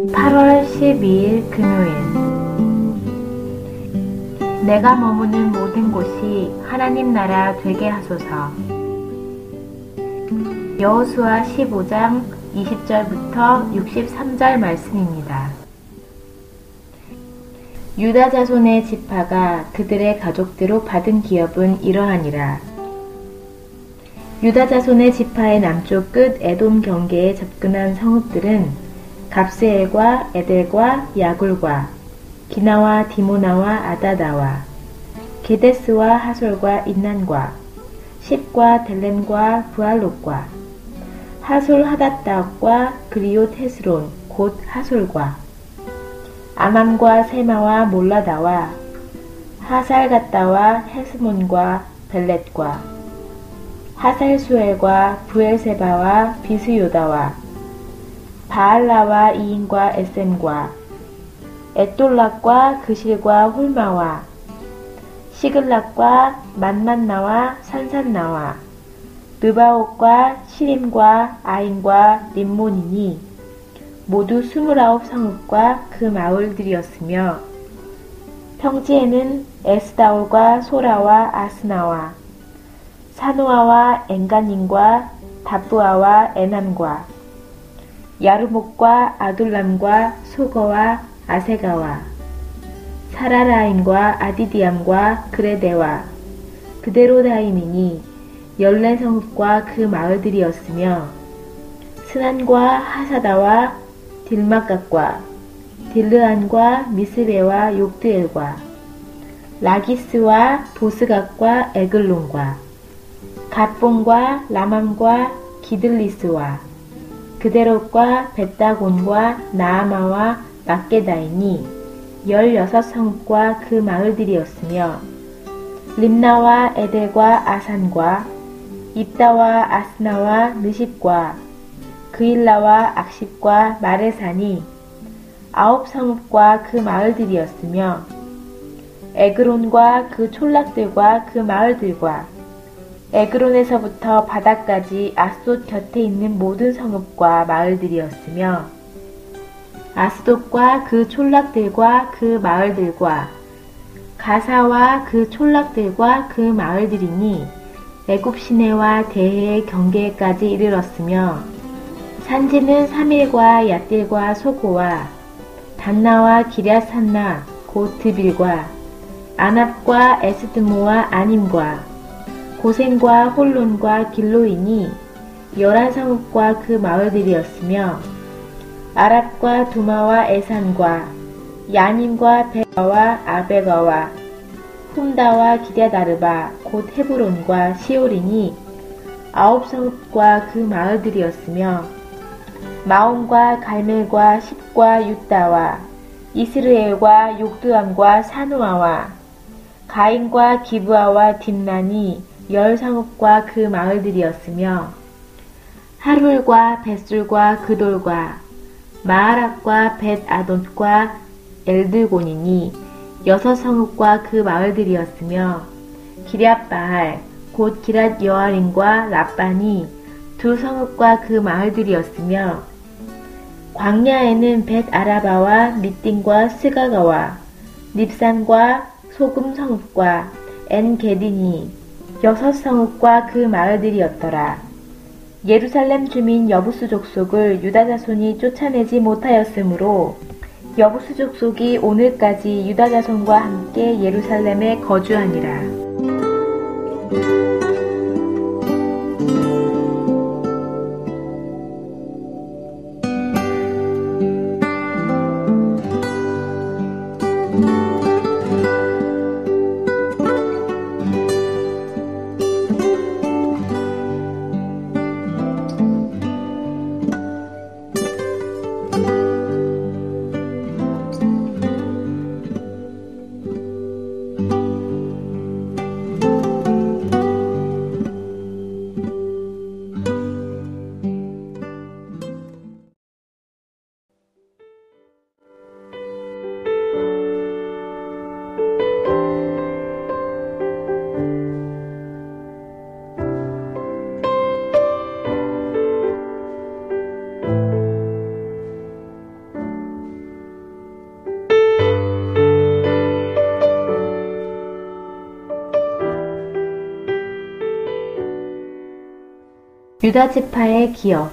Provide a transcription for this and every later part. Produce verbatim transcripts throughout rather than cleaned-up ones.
팔월 십이일 금요일. 내가 머무는 모든 곳이 하나님 나라 되게 하소서. 여호수아 십오장 이십절부터 육십삼절 말씀입니다. 유다 자손의 지파가 그들의 가족대로 받은 기업은 이러하니라. 유다 자손의 지파의 남쪽 끝 에돔 경계에 접근한 성읍들은 갑스엘과 에델과 야굴과 기나와 디모나와 아다다와 게데스와 하솔과 인난과 십과 델렘과 부알롯과 하솔 하닷다과 그리옷 헤스론 곧 하솔과 아맘과 세마와 몰라다와 하살갓다와 헤스몬과 벨렛과 하살수엘과 부엘세바와 비스요다와 바알라와 이인과 에셈과 에돌락과 그실과 홀마와 시글락과 만만나와 산산나와 느바옷과 시림과 아인과 림몬이니 모두 스물아홉 성읍과 그 마을들이었으며 평지에는 에스다올과 소라와 아스나와 사노아와 엔가님과 다부아와 에남과 야르목과 아둘람과 소거와 아세가와 사라라임과 아디디암과 그레데와 그데로다임이니 열네 성읍과 그 마을들이었으며 스난과 하사다와 딜마갓과 딜르안과 미스베와 욕드엘과 라기스와 보스갓과 에글론과 갓본과 라맘과 기들리스와 그데롯과 벳다곤과 나아마와 막게다이니 열여섯 성읍과 그 마을들이었으며 림나와 에델과 아산과 입다와 아스나와 느십과 그일라와 악십과 마레산이 아홉 성읍과 그 마을들이었으며 에그론과 그 촌락들과 그 마을들과 에그론에서부터 바다까지 아스돗 곁에 있는 모든 성읍과 마을들이었으며 아스돗과 그 촌락들과 그 마을들과 가사와 그 촌락들과 그 마을들이니 애굽 시내와 대해의 경계까지 이르렀으며 산지는 사밀과 얏딜과 소고와 단나와 기랴산나 곧 드빌과 아납과 에스드모와 아님과 고센과 홀론과 길로이니 열한 성읍과 그 마을들이었으며 아랍과 두마와 에산과 야님과 베가와 아베가와 훔다와 기랴다르바 곧 헤브론과 시올이니 아홉 성읍과 그 마을들이었으며 마온과 갈멜과 십과 유다와 이스르엘과 욕드암과 사누아와 가인과 기브아와 딥난이 열 성읍과 그 마을들이었으며 하룰과 벳술과 그돌과 마하락과 벳아돗과 엘드곤이니 여섯 성읍과 그 마을들이었으며 기럇바할 곧 기랏 여아림과 라반이 두 성읍과 그 마을들이었으며 광야에는 벳아라바와 밑딘과 스가가와 닙산과 소금 성읍과 엔게디니 여섯 성읍과 그 마을들이었더라. 예루살렘 주민 여부수 족속을 유다 자손이 쫓아내지 못하였으므로 여부수 족속이 오늘까지 유다 자손과 함께 예루살렘에 거주하니라. 유다 지파의 기업.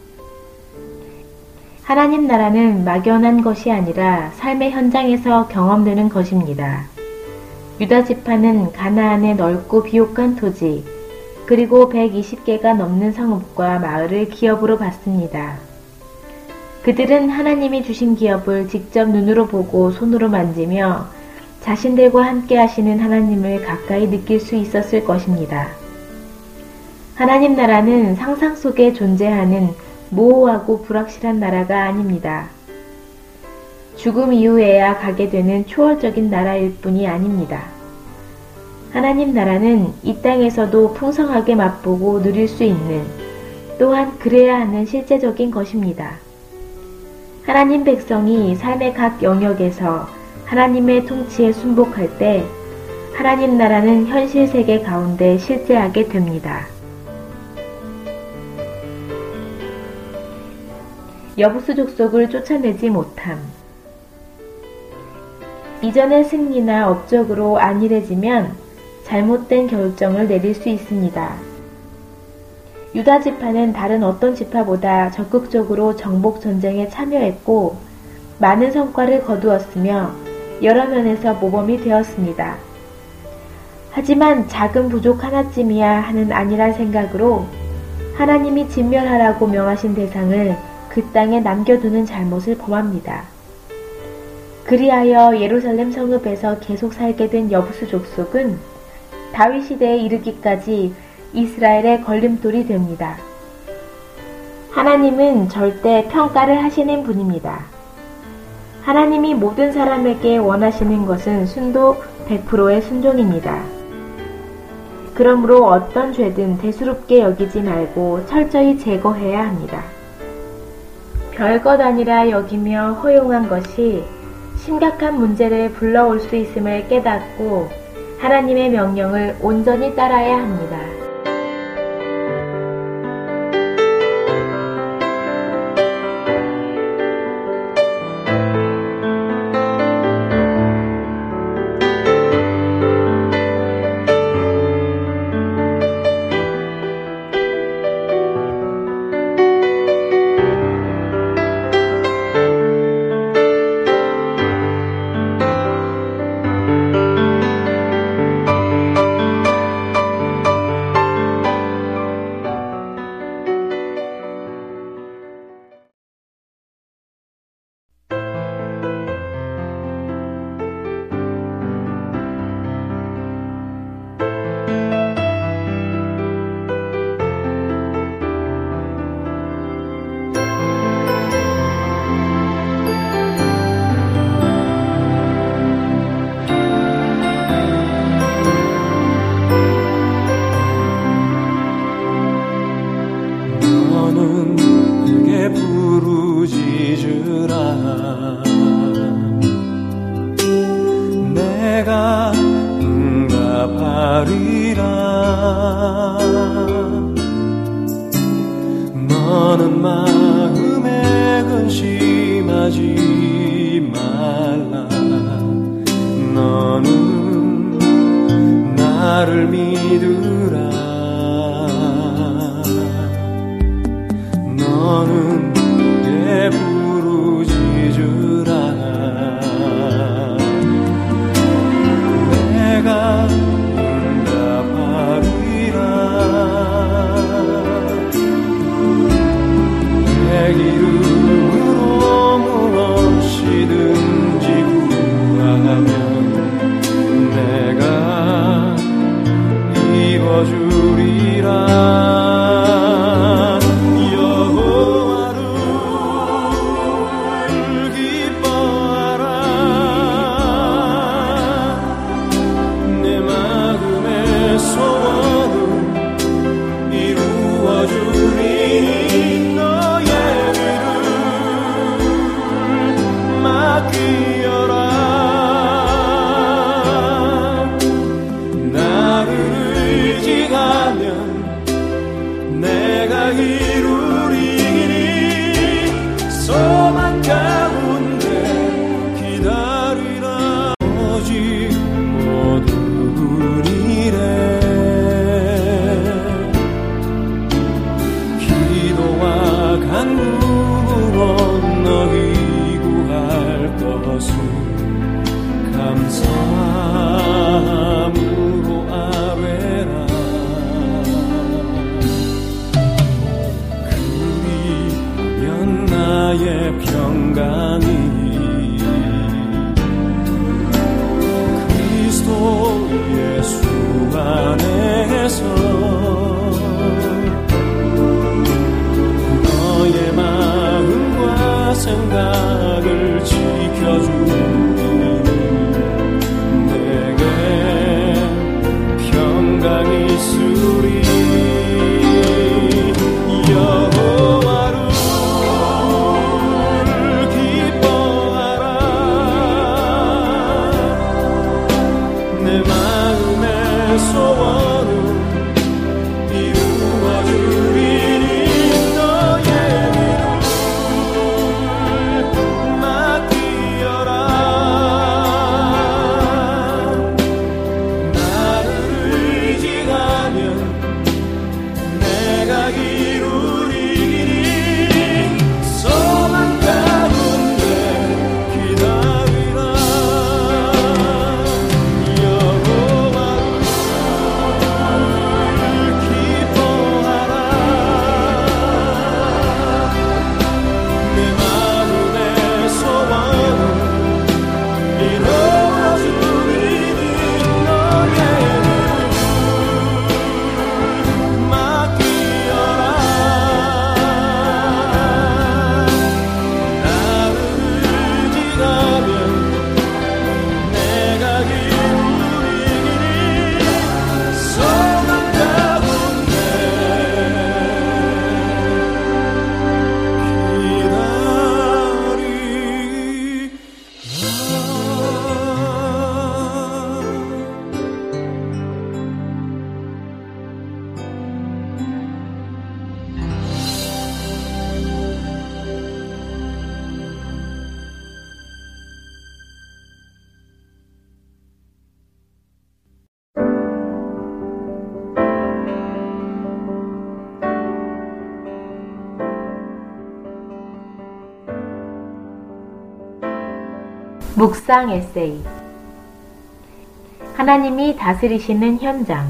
하나님 나라는 막연한 것이 아니라 삶의 현장에서 경험되는 것입니다. 유다 지파는 가나안의 넓고 비옥한 토지, 그리고 백이십 개가 넘는 성읍과 마을을 기업으로 받습니다. 그들은 하나님이 주신 기업을 직접 눈으로 보고 손으로 만지며 자신들과 함께 하시는 하나님을 가까이 느낄 수 있었을 것입니다. 하나님 나라는 상상 속에 존재하는 모호하고 불확실한 나라가 아닙니다. 죽음 이후에야 가게 되는 초월적인 나라일 뿐이 아닙니다. 하나님 나라는 이 땅에서도 풍성하게 맛보고 누릴 수 있는, 또한 그래야 하는 실제적인 것입니다. 하나님 백성이 삶의 각 영역에서 하나님의 통치에 순복할 때 하나님 나라는 현실 세계 가운데 실제하게 됩니다. 여부수 족속을 쫓아내지 못함. 이전의 승리나 업적으로 안일해지면 잘못된 결정을 내릴 수 있습니다. 유다 지파는 다른 어떤 지파보다 적극적으로 정복 전쟁에 참여했고 많은 성과를 거두었으며 여러 면에서 모범이 되었습니다. 하지만 작은 부족 하나쯤이야 하는 안일한 생각으로 하나님이 진멸하라고 명하신 대상을 그 땅에 남겨두는 잘못을 범합니다. 그리하여 예루살렘 성읍에서 계속 살게 된 여부수 족속은 다윗 시대에 이르기까지 이스라엘의 걸림돌이 됩니다. 하나님은 절대 평가를 하시는 분입니다. 하나님이 모든 사람에게 원하시는 것은 순도 백 퍼센트의 순종입니다. 그러므로 어떤 죄든 대수롭게 여기지 말고 철저히 제거해야 합니다. 별것 아니라 여기며 허용한 것이 심각한 문제를 불러올 수 있음을 깨닫고 하나님의 명령을 온전히 따라야 합니다. 평강이 그리스도 예수 안에서 너의 마음과 생각을 지켜주니 내게 평강이 있으리. 여호와를 기뻐하라. 내 마음의 소원을 이루어주리니 너의 길을 맡기어라. 나를 의지하면 내가 이루리니 소망 가운데 기다리라. 여호와를 기뻐하라. 내 마음의 소원을 이루어주리니 너의 길을 맡기어라. 나를 의지하면 내가 이루리니 소망 가운데 묵상 에세이. 하나님이 다스리시는 현장.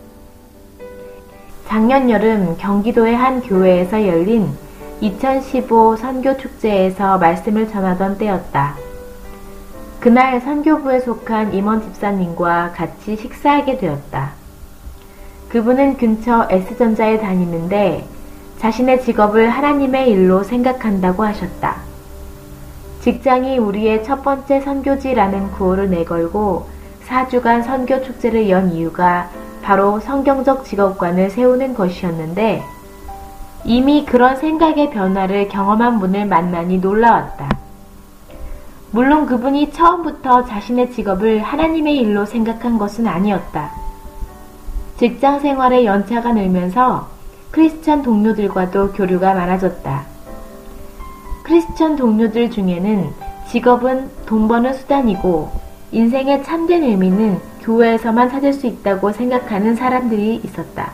작년 여름 경기도의 한 교회에서 열린 이천십오 선교축제에서 말씀을 전하던 때였다. 그날 선교부에 속한 임원 집사님과 같이 식사하게 되었다. 그분은 근처 S전자에 다니는데 자신의 직업을 하나님의 일로 생각한다고 하셨다. 직장이 우리의 첫 번째 선교지라는 구호를 내걸고 사 주간 선교 축제를 연 이유가 바로 성경적 직업관을 세우는 것이었는데 이미 그런 생각의 변화를 경험한 분을 만나니 놀라웠다. 물론 그분이 처음부터 자신의 직업을 하나님의 일로 생각한 것은 아니었다. 직장 생활의 연차가 늘면서 크리스천 동료들과도 교류가 많아졌다. 크리스천 동료들 중에는 직업은 돈 버는 수단이고 인생의 참된 의미는 교회에서만 찾을 수 있다고 생각하는 사람들이 있었다.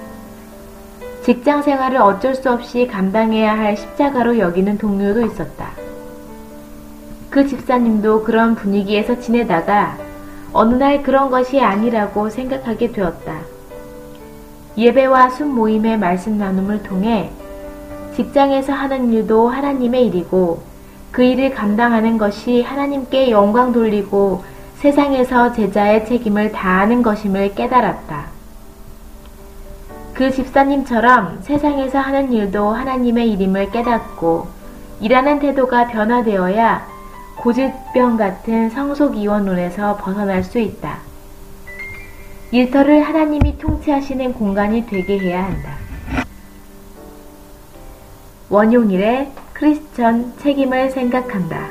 직장 생활을 어쩔 수 없이 감당해야 할 십자가로 여기는 동료도 있었다. 그 집사님도 그런 분위기에서 지내다가 어느 날 그런 것이 아니라고 생각하게 되었다. 예배와 순모임의 말씀 나눔을 통해 직장에서 하는 일도 하나님의 일이고 그 일을 감당하는 것이 하나님께 영광 돌리고 세상에서 제자의 책임을 다하는 것임을 깨달았다. 그 집사님처럼 세상에서 하는 일도 하나님의 일임을 깨닫고 일하는 태도가 변화되어야 고질병 같은 성속이원론에서 벗어날 수 있다. 일터를 하나님이 통치하시는 공간이 되게 해야 한다. 원용일의 크리스천 책임을 생각한다.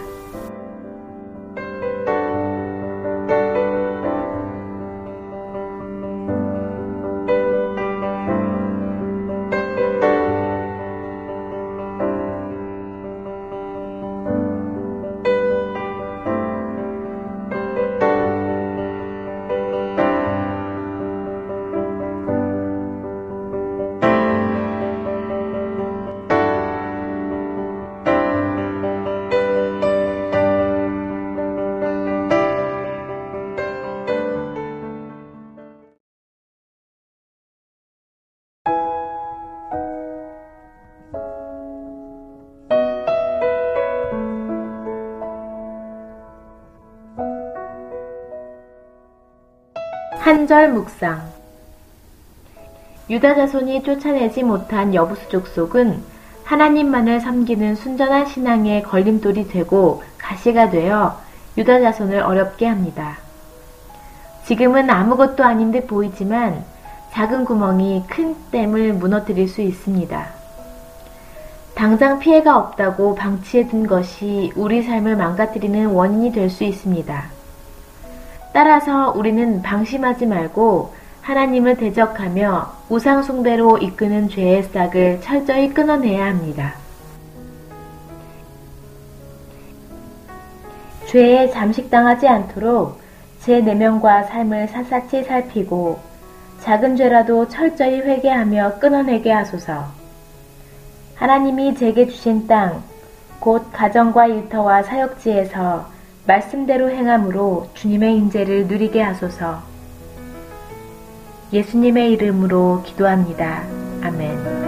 한 절 묵상. 유다 자손이 쫓아내지 못한 여부수 족속은 하나님만을 섬기는 순전한 신앙의 걸림돌이 되고 가시가 되어 유다 자손을 어렵게 합니다. 지금은 아무것도 아닌 듯 보이지만 작은 구멍이 큰 댐을 무너뜨릴 수 있습니다. 당장 피해가 없다고 방치해둔 것이 우리 삶을 망가뜨리는 원인이 될 수 있습니다. 따라서 우리는 방심하지 말고 하나님을 대적하며 우상 숭배로 이끄는 죄의 싹을 철저히 끊어내야 합니다. 죄에 잠식당하지 않도록 제 내면과 삶을 샅샅이 살피고 작은 죄라도 철저히 회개하며 끊어내게 하소서. 하나님이 제게 주신 땅, 곧 가정과 일터와 사역지에서 말씀대로 행함으로 주님의 인재를 누리게 하소서. 예수님의 이름으로 기도합니다. 아멘.